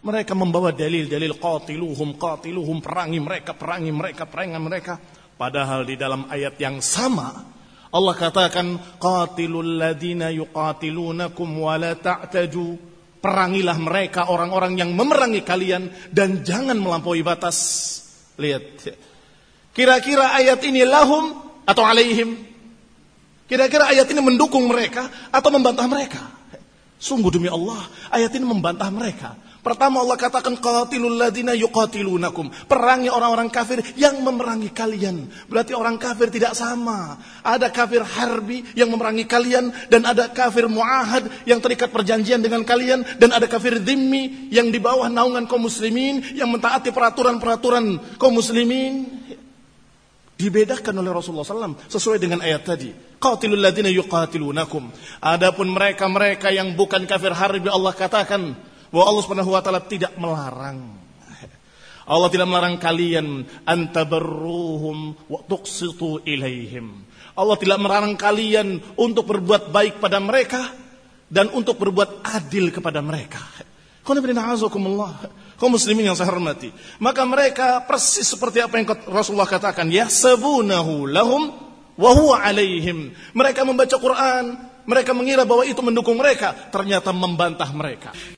Mereka membawa dalil-dalil qatiluhum, perangi mereka. Padahal di dalam ayat yang sama Allah katakan qatilul ladina yuqatilunakum wa la ta'taju. Perangilah mereka orang-orang yang memerangi kalian dan jangan melampaui batas. Lihat. Kira-kira ayat ini lahum atau alaihim? Kira-kira ayat ini mendukung mereka atau membantah mereka? Sungguh demi Allah, ayat ini membantah mereka. Pertama Allah katakan qatilul ladina yuqatilunakum. Perangi orang-orang kafir yang memerangi kalian. Berarti orang kafir tidak sama. Ada kafir harbi yang memerangi kalian, dan ada kafir muahad yang terikat perjanjian dengan kalian, dan ada kafir dhimmi yang di bawah naungan kaum muslimin yang mentaati peraturan-peraturan kaum muslimin. Dibedakan oleh Rasulullah SAW sesuai dengan ayat tadi. Qatilul ladina yuqatilunakum. Adapun mereka-mereka yang bukan kafir harbi, Allah katakan bahwa Allah Subhanahu wa taala tidak melarang. Allah tidak melarang kalian antabarruhum wa tuqsitu ilaihim. Allah tidak melarang kalian untuk berbuat baik pada mereka dan untuk berbuat adil kepada mereka. Kaum muslimin yang saya hormati, maka mereka persis seperti apa yang Rasulullah katakan, yahsabunahu lahum wa huwa alaihim. Mereka membaca Quran, mereka mengira bahwa itu mendukung mereka, ternyata membantah mereka.